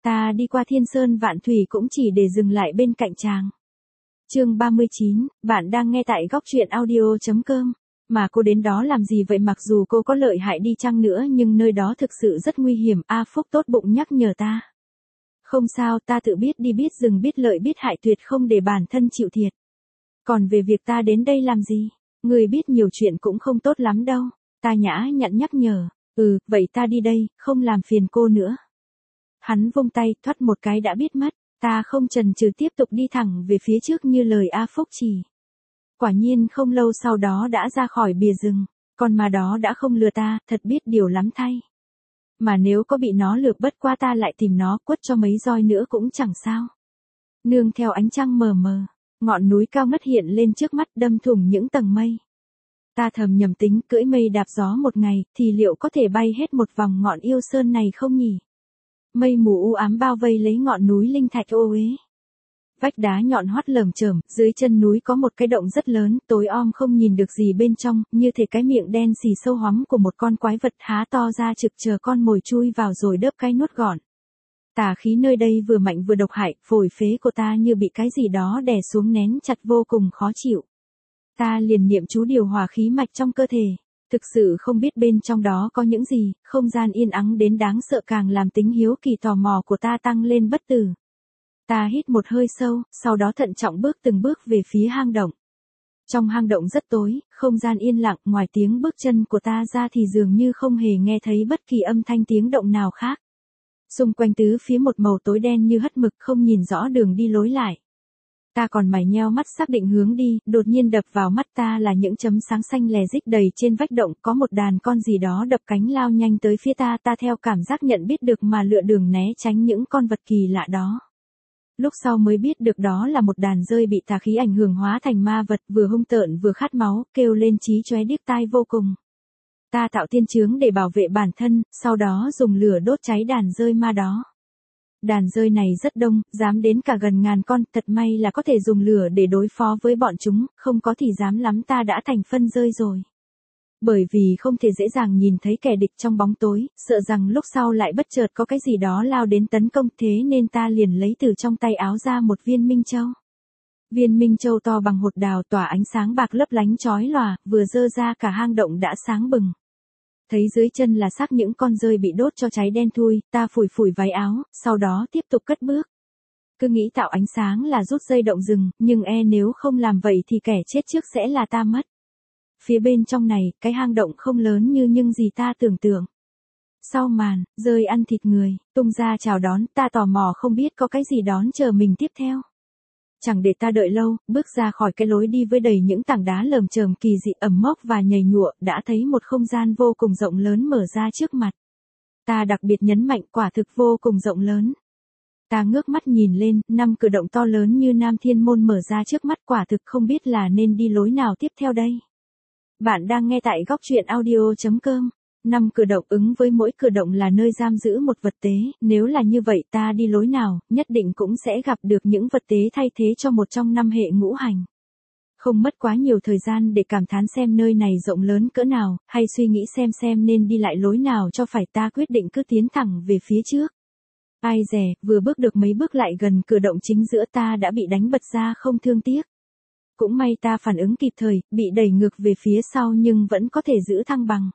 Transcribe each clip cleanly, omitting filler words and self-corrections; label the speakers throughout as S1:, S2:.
S1: Ta đi qua thiên sơn vạn thủy cũng chỉ để dừng lại bên cạnh chàng. Chương 39, bạn đang nghe tại góc truyện audio.com. Mà cô đến đó làm gì vậy? Mặc dù cô có lợi hại đi chăng nữa nhưng nơi đó thực sự rất nguy hiểm. A Phúc tốt bụng nhắc nhở ta. Không sao, ta tự biết đi biết dừng biết lợi biết hại, tuyệt không để bản thân chịu thiệt. Còn về việc ta đến đây làm gì? Người biết nhiều chuyện cũng không tốt lắm đâu. Ta nhã nhặn nhắc nhở. Vậy ta đi đây, không làm phiền cô nữa. Hắn vung tay, thoắt một cái đã biết mất. Ta không chần chừ tiếp tục đi thẳng về phía trước như lời A Phúc chỉ. Quả nhiên không lâu sau đó đã ra khỏi bìa rừng. Con ma đó đã không lừa ta, thật biết điều lắm thay. Mà nếu có bị nó lừa bất qua ta lại tìm nó quất cho mấy roi nữa cũng chẳng sao. Nương theo ánh trăng mờ mờ, ngọn núi cao ngất hiện lên trước mắt đâm thủng những tầng mây. Ta thầm nhầm tính cưỡi mây đạp gió một ngày thì liệu có thể bay hết một vòng ngọn yêu sơn này không nhỉ? Mây mù u ám bao vây lấy ngọn núi linh thạch ô uế. Vách đá nhọn hoắt lởm chởm, dưới chân núi có một cái động rất lớn, tối om không nhìn được gì bên trong, như thể cái miệng đen xì sâu hoắm của một con quái vật há to ra trực chờ con mồi chui vào rồi đớp cái nuốt gọn. Tà khí nơi đây vừa mạnh vừa độc hại, phổi phế của ta như bị cái gì đó đè xuống nén chặt vô cùng khó chịu. Ta liền niệm chú điều hòa khí mạch trong cơ thể. Thực sự không biết bên trong đó có những gì, không gian yên ắng đến đáng sợ càng làm tính hiếu kỳ tò mò của ta tăng lên bất tử. Ta hít một hơi sâu, sau đó thận trọng bước từng bước về phía hang động. Trong hang động rất tối, không gian yên lặng, ngoài tiếng bước chân của ta ra thì dường như không hề nghe thấy bất kỳ âm thanh tiếng động nào khác. Xung quanh tứ phía một màu tối đen như hắt mực, không nhìn rõ đường đi lối lại. Ta còn mải nheo mắt xác định hướng đi, đột nhiên đập vào mắt ta là những chấm sáng xanh lè rích đầy trên vách động, có một đàn con gì đó đập cánh lao nhanh tới phía ta, ta theo cảm giác nhận biết được mà lựa đường né tránh những con vật kỳ lạ đó. Lúc sau mới biết được đó là một đàn dơi bị tà khí ảnh hưởng hóa thành ma vật, vừa hung tợn vừa khát máu, kêu lên chí chóe điếc tai vô cùng. Ta tạo thiên chướng để bảo vệ bản thân, sau đó dùng lửa đốt cháy đàn dơi ma đó. Đàn dơi này rất đông, dám đến cả gần ngàn con, thật may là có thể dùng lửa để đối phó với bọn chúng, không có thì dám lắm ta đã thành phân dơi rồi. Bởi vì không thể dễ dàng nhìn thấy kẻ địch trong bóng tối, sợ rằng lúc sau lại bất chợt có cái gì đó lao đến tấn công, thế nên ta liền lấy từ trong tay áo ra một viên minh châu. Viên minh châu to bằng hột đào tỏa ánh sáng bạc lấp lánh chói lòa, vừa dơ ra cả hang động đã sáng bừng. Thấy dưới chân là xác những con dơi bị đốt cho cháy đen thui, ta phủi phủi váy áo, sau đó tiếp tục cất bước. Cứ nghĩ tạo ánh sáng là rút dây động rừng, nhưng nếu không làm vậy thì kẻ chết trước sẽ là ta mất. Phía bên trong này, cái hang động không lớn như những gì ta tưởng tượng. Sau màn, dơi ăn thịt người, tung ra chào đón, ta tò mò không biết có cái gì đón chờ mình tiếp theo. Chẳng để ta đợi lâu, bước ra khỏi cái lối đi với đầy những tảng đá lởm chởm kỳ dị ẩm mốc và nhầy nhụa, đã thấy một không gian vô cùng rộng lớn mở ra trước mặt. Ta đặc biệt nhấn mạnh quả thực vô cùng rộng lớn. Ta ngước mắt nhìn lên, 5 cửa động to lớn như Nam Thiên Môn mở ra trước mắt, quả thực không biết là nên đi lối nào tiếp theo đây. Bạn đang nghe tại góc truyện audio.com. 5 cửa động, ứng với mỗi cửa động là nơi giam giữ một vật tế, nếu là như vậy ta đi lối nào, nhất định cũng sẽ gặp được những vật tế thay thế cho một trong 5 hệ ngũ hành. Không mất quá nhiều thời gian để cảm thán xem nơi này rộng lớn cỡ nào, hay suy nghĩ xem nên đi lại lối nào cho phải, ta quyết định cứ tiến thẳng về phía trước. Ai dè, vừa bước được mấy bước lại gần cửa động chính giữa ta đã bị đánh bật ra không thương tiếc. Cũng may ta phản ứng kịp thời, bị đẩy ngược về phía sau nhưng vẫn có thể giữ thăng bằng.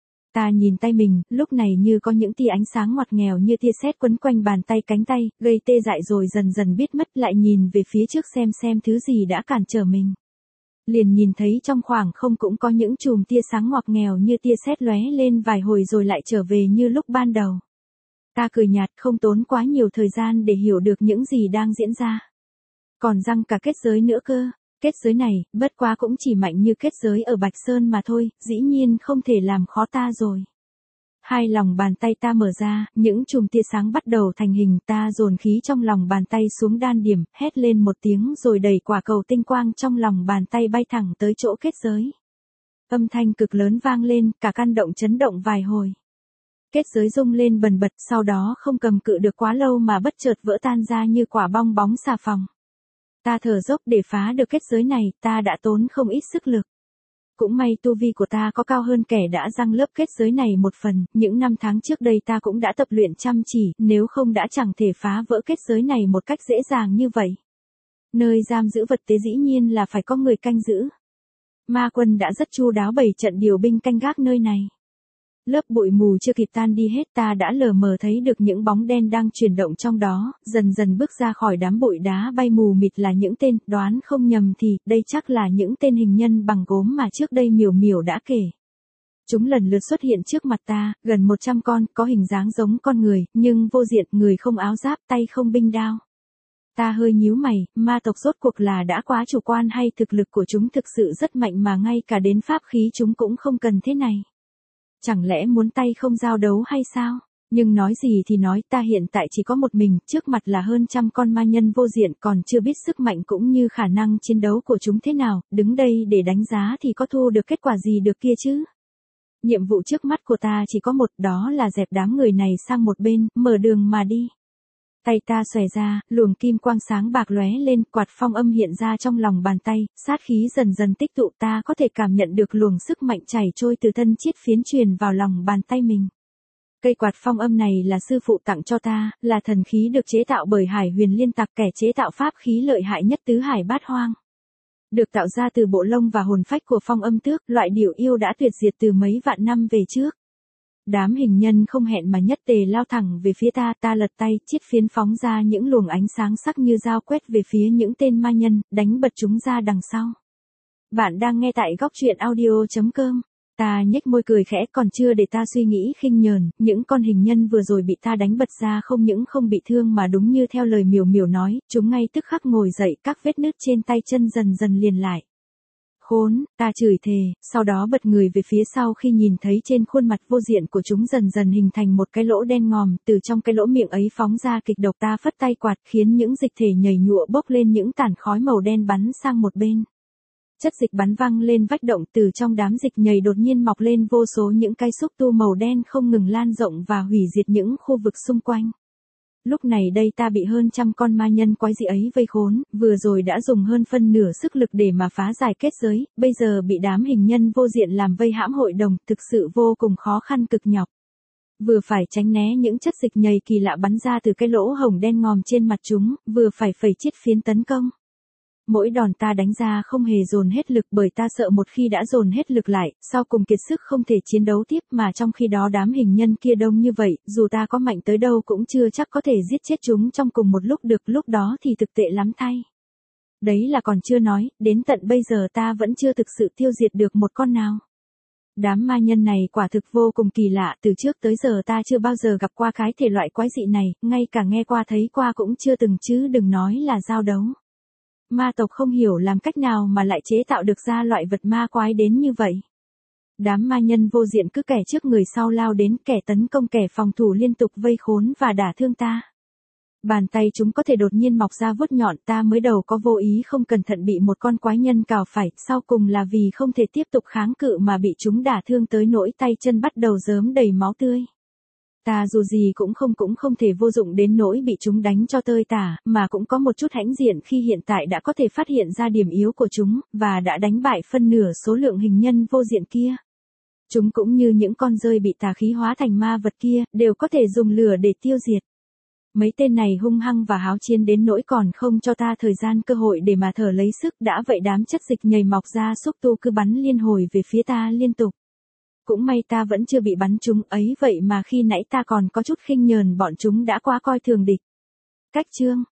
S1: Ta nhìn tay mình, lúc này như có những tia ánh sáng ngoặt nghèo như tia sét quấn quanh bàn tay cánh tay, gây tê dại rồi dần dần biết mất, lại nhìn về phía trước xem thứ gì đã cản trở mình. Liền nhìn thấy trong khoảng không cũng có những chùm tia sáng ngoặt nghèo như tia sét lóe lên vài hồi rồi lại trở về như lúc ban đầu. Ta cười nhạt, không tốn quá nhiều thời gian để hiểu được những gì đang diễn ra. Còn răng cả kết giới nữa cơ. Kết giới này, bất quá cũng chỉ mạnh như kết giới ở Bạch Sơn mà thôi, dĩ nhiên không thể làm khó ta rồi. Hai lòng bàn tay ta mở ra, những chùm tia sáng bắt đầu thành hình, ta dồn khí trong lòng bàn tay xuống đan điểm, hét lên một tiếng rồi đẩy quả cầu tinh quang trong lòng bàn tay bay thẳng tới chỗ kết giới. Âm thanh cực lớn vang lên, cả căn động chấn động vài hồi. Kết giới rung lên bần bật, sau đó không cầm cự được quá lâu mà bất chợt vỡ tan ra như quả bong bóng xà phòng. Ta thở dốc để phá được kết giới này, ta đã tốn không ít sức lực. Cũng may tu vi của ta có cao hơn kẻ đã răng lớp kết giới này một phần, những năm tháng trước đây ta cũng đã tập luyện chăm chỉ, nếu không đã chẳng thể phá vỡ kết giới này một cách dễ dàng như vậy. Nơi giam giữ vật tế dĩ nhiên là phải có người canh giữ. Ma quân đã rất chu đáo bày trận điều binh canh gác nơi này. Lớp bụi mù chưa kịp tan đi hết ta đã lờ mờ thấy được những bóng đen đang chuyển động trong đó, dần dần bước ra khỏi đám bụi đá bay mù mịt là những tên, đoán không nhầm thì, đây chắc là những tên hình nhân bằng gốm mà trước đây Miểu Miểu đã kể. Chúng lần lượt xuất hiện trước mặt ta, gần 100 con, có hình dáng giống con người, nhưng vô diện, người không áo giáp, tay không binh đao. Ta hơi nhíu mày, ma tộc rốt cuộc là đã quá chủ quan hay thực lực của chúng thực sự rất mạnh mà ngay cả đến pháp khí chúng cũng không cần thế này. Chẳng lẽ muốn tay không giao đấu hay sao? Nhưng nói gì thì nói, ta hiện tại chỉ có một mình, trước mặt là hơn trăm con ma nhân vô diện, còn chưa biết sức mạnh cũng như khả năng chiến đấu của chúng thế nào, đứng đây để đánh giá thì có thu được kết quả gì được kia chứ? Nhiệm vụ trước mắt của ta chỉ có một, đó là dẹp đám người này sang một bên, mở đường mà đi. Tay ta xòe ra, luồng kim quang sáng bạc lóe lên, quạt phong âm hiện ra trong lòng bàn tay, sát khí dần dần tích tụ, ta có thể cảm nhận được luồng sức mạnh chảy trôi từ thân chiết phiến truyền vào lòng bàn tay mình. Cây quạt phong âm này là sư phụ tặng cho ta, là thần khí được chế tạo bởi Hải Huyền Liên Tặc, kẻ chế tạo pháp khí lợi hại nhất tứ hải bát hoang. Được tạo ra từ bộ lông và hồn phách của phong âm tước, loại điểu yêu đã tuyệt diệt từ mấy vạn năm về trước. Đám hình nhân không hẹn mà nhất tề lao thẳng về phía ta, ta lật tay, chiết phiến phóng ra những luồng ánh sáng sắc như dao quét về phía những tên ma nhân, đánh bật chúng ra đằng sau. Bạn đang nghe tại góc truyện audio.com. Ta nhếch môi cười khẽ, còn chưa để ta suy nghĩ khinh nhờn, những con hình nhân vừa rồi bị ta đánh bật ra không những không bị thương mà đúng như theo lời Miểu Miểu nói, chúng ngay tức khắc ngồi dậy, các vết nứt trên tay chân dần dần liền lại. Khốn, ta chửi thề, sau đó bật người về phía sau khi nhìn thấy trên khuôn mặt vô diện của chúng dần dần hình thành một cái lỗ đen ngòm, từ trong cái lỗ miệng ấy phóng ra kịch độc, ta phất tay quạt khiến những dịch thể nhầy nhụa bốc lên những tàn khói màu đen bắn sang một bên. Chất dịch bắn văng lên vách động, từ trong đám dịch nhầy đột nhiên mọc lên vô số những cái xúc tu màu đen không ngừng lan rộng và hủy diệt những khu vực xung quanh. Lúc này đây ta bị hơn trăm con ma nhân quái dị ấy vây khốn, vừa rồi đã dùng hơn phân nửa sức lực để mà phá giải kết giới, bây giờ bị đám hình nhân vô diện làm vây hãm hội đồng, thực sự vô cùng khó khăn cực nhọc. Vừa phải tránh né những chất dịch nhầy kỳ lạ bắn ra từ cái lỗ hổng đen ngòm trên mặt chúng, vừa phải phẩy chiết phiến tấn công. Mỗi đòn ta đánh ra không hề dồn hết lực, bởi ta sợ một khi đã dồn hết lực lại, sau cùng kiệt sức không thể chiến đấu tiếp, mà trong khi đó đám hình nhân kia đông như vậy, dù ta có mạnh tới đâu cũng chưa chắc có thể giết chết chúng trong cùng một lúc được, lúc đó thì thực tệ lắm thay. Đấy là còn chưa nói, đến tận bây giờ ta vẫn chưa thực sự tiêu diệt được một con nào. Đám ma nhân này quả thực vô cùng kỳ lạ, từ trước tới giờ ta chưa bao giờ gặp qua cái thể loại quái dị này, ngay cả nghe qua thấy qua cũng chưa từng, chứ đừng nói là giao đấu. Ma tộc không hiểu làm cách nào mà lại chế tạo được ra loại vật ma quái đến như vậy. Đám ma nhân vô diện cứ kẻ trước người sau lao đến, kẻ tấn công kẻ phòng thủ liên tục vây khốn và đả thương ta. Bàn tay chúng có thể đột nhiên mọc ra vuốt nhọn, ta mới đầu có vô ý không cẩn thận bị một con quái nhân cào phải, sau cùng là vì không thể tiếp tục kháng cự mà bị chúng đả thương tới nỗi tay chân bắt đầu rớm đầy máu tươi. Ta dù gì cũng không thể vô dụng đến nỗi bị chúng đánh cho tơi tả, mà cũng có một chút hãnh diện khi hiện tại đã có thể phát hiện ra điểm yếu của chúng, và đã đánh bại phân nửa số lượng hình nhân vô diện kia. Chúng cũng như những con rơi bị tà khí hóa thành ma vật kia, đều có thể dùng lửa để tiêu diệt. Mấy tên này hung hăng và háo chiến đến nỗi còn không cho ta thời gian cơ hội để mà thở lấy sức, đã vậy đám chất dịch nhầy mọc ra xúc tu cứ bắn liên hồi về phía ta liên tục. Cũng may ta vẫn chưa bị bắn chúng ấy, vậy mà khi nãy ta còn có chút khinh nhờn bọn chúng đã quá coi thường địch. Cách chương